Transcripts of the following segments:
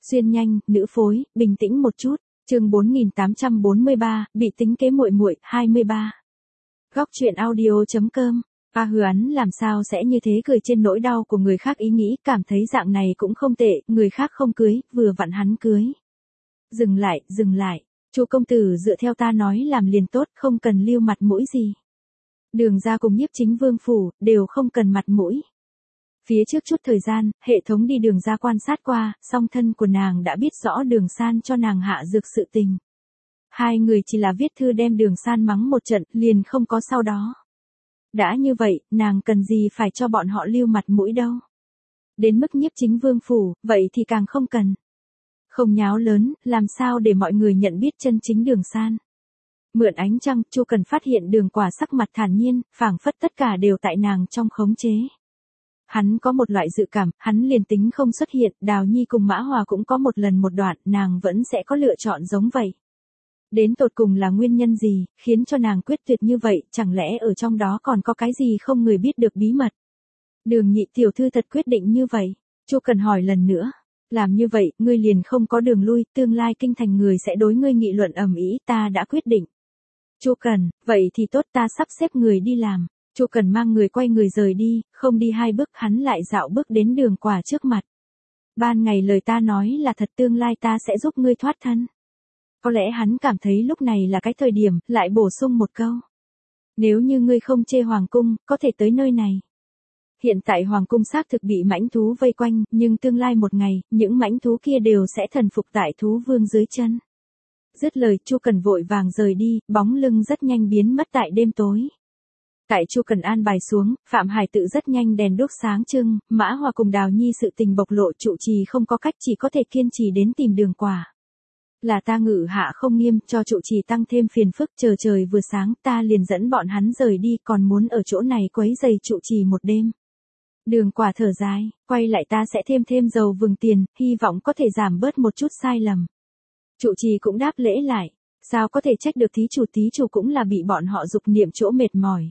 Xuyên nhanh, nữ phối, bình tĩnh một chút. Chương 4843, bị tính kế muội muội, 23. Góc truyện audio.com. Hừ hắn làm sao sẽ như thế, cười trên nỗi đau của người khác, ý nghĩ cảm thấy dạng này cũng không tệ, người khác không cưới, vừa vặn hắn cưới. Dừng lại, Chu công tử dựa theo ta nói làm liền tốt, không cần lưu mặt mũi gì. Đường ra cùng Nhiếp Chính Vương phủ, đều không cần mặt mũi. Phía trước chút thời gian, hệ thống đi đường ra quan sát qua, song thân của nàng đã biết rõ Đường San cho nàng hạ dược sự tình. Hai người chỉ là viết thư đem Đường San mắng một trận, liền không có sau đó. Đã như vậy, nàng cần gì phải cho bọn họ lưu mặt mũi đâu. Đến mức Nhiếp Chính Vương phủ, vậy thì càng không cần. Không nháo lớn, làm sao để mọi người nhận biết chân chính Đường San. Mượn ánh trăng, Chu Cần phát hiện Đường Quả sắc mặt thản nhiên, phảng phất tất cả đều tại nàng trong khống chế. Hắn có một loại dự cảm, hắn liền tính không xuất hiện, Đào Nhi cùng Mã Hòa cũng có một lần một đoạn, nàng vẫn sẽ có lựa chọn giống vậy. Đến tột cùng là nguyên nhân gì, khiến cho nàng quyết tuyệt như vậy, chẳng lẽ ở trong đó còn có cái gì không người biết được bí mật. Đường nhị tiểu thư thật quyết định như vậy. Chu Cần hỏi lần nữa. Làm như vậy, ngươi liền không có đường lui, tương lai kinh thành người sẽ đối ngươi nghị luận ầm ĩ, ta đã quyết định. Chu Cần, vậy thì tốt, ta sắp xếp người đi làm. Chu Cần mang người quay người rời đi, không đi hai bước hắn lại dạo bước đến Đường Quả trước mặt. Ban ngày lời ta nói là thật, tương lai ta sẽ giúp ngươi thoát thân. Có lẽ hắn cảm thấy lúc này là cái thời điểm, lại bổ sung một câu. Nếu như ngươi không chê hoàng cung, có thể tới nơi này. Hiện tại hoàng cung xác thực bị mãnh thú vây quanh, nhưng tương lai một ngày, những mãnh thú kia đều sẽ thần phục tại thú vương dưới chân. Dứt lời, Chu Cần vội vàng rời đi, bóng lưng rất nhanh biến mất tại đêm tối. Tại Chu Cần an bài xuống, Phạm Hải Tự rất nhanh đèn đuốc sáng trưng, Mã Hòa cùng Đào Nhi sự tình bộc lộ, trụ trì không có cách, chỉ có thể kiên trì đến tìm Đường Quả. Là ta ngự hạ không nghiêm, cho trụ trì tăng thêm phiền phức, chờ trời vừa sáng, ta liền dẫn bọn hắn rời đi, còn muốn ở chỗ này quấy rầy trụ trì một đêm. Đường Quả thở dài, quay lại ta sẽ thêm dầu vừng tiền, hy vọng có thể giảm bớt một chút sai lầm. Trụ trì cũng đáp lễ lại, sao có thể trách được thí chủ cũng là bị bọn họ dục niệm chỗ mệt mỏi.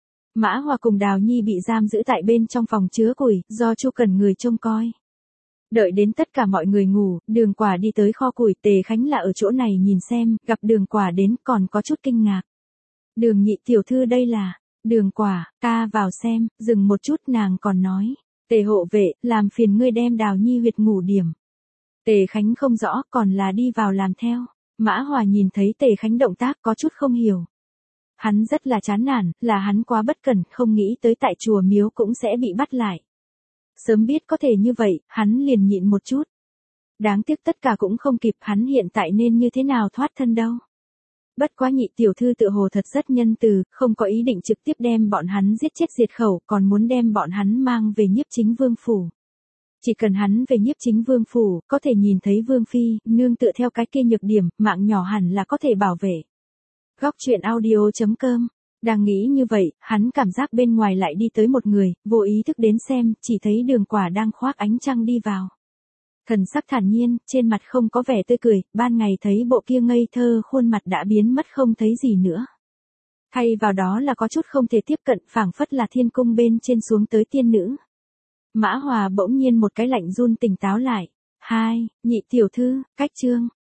Mã Hòa cùng Đào Nhi bị giam giữ tại bên trong phòng chứa củi, do Chu Cần người trông coi. Đợi đến tất cả mọi người ngủ, Đường Quả đi tới kho củi, Tề Khánh là ở chỗ này nhìn xem, gặp Đường Quả đến còn có chút kinh ngạc. Đường nhị tiểu thư đây là, Đường Quả, ca vào xem, dừng một chút nàng còn nói, Tề hộ vệ, làm phiền ngươi đem Đào Nhi huyệt ngủ điểm. Tề Khánh không rõ, còn là đi vào làm theo. Mã Hòa nhìn thấy Tề Khánh động tác có chút không hiểu. Hắn rất là chán nản, là hắn quá bất cẩn, không nghĩ tới tại chùa miếu cũng sẽ bị bắt lại. Sớm biết có thể như vậy, hắn liền nhịn một chút. Đáng tiếc tất cả cũng không kịp, hắn hiện tại nên như thế nào thoát thân đâu. Bất quá nhị tiểu thư tựa hồ thật rất nhân từ, không có ý định trực tiếp đem bọn hắn giết chết diệt khẩu, còn muốn đem bọn hắn mang về Nhiếp Chính Vương phủ. Chỉ cần hắn về Nhiếp Chính Vương phủ, có thể nhìn thấy Vương phi, nương tựa theo cái kia nhược điểm, mạng nhỏ hẳn là có thể bảo vệ. Góc truyện audio.com. Đang nghĩ như vậy, hắn cảm giác bên ngoài lại đi tới một người, vô ý thức đến xem, chỉ thấy Đường Quả đang khoác ánh trăng đi vào. Thần sắc thản nhiên, trên mặt không có vẻ tươi cười, ban ngày thấy bộ kia ngây thơ khuôn mặt đã biến mất không thấy gì nữa. Thay vào đó là có chút không thể tiếp cận, phảng phất là thiên cung bên trên xuống tới tiên nữ. Mã Hòa bỗng nhiên một cái lạnh run tỉnh táo lại. Nhị tiểu thư, cách chương.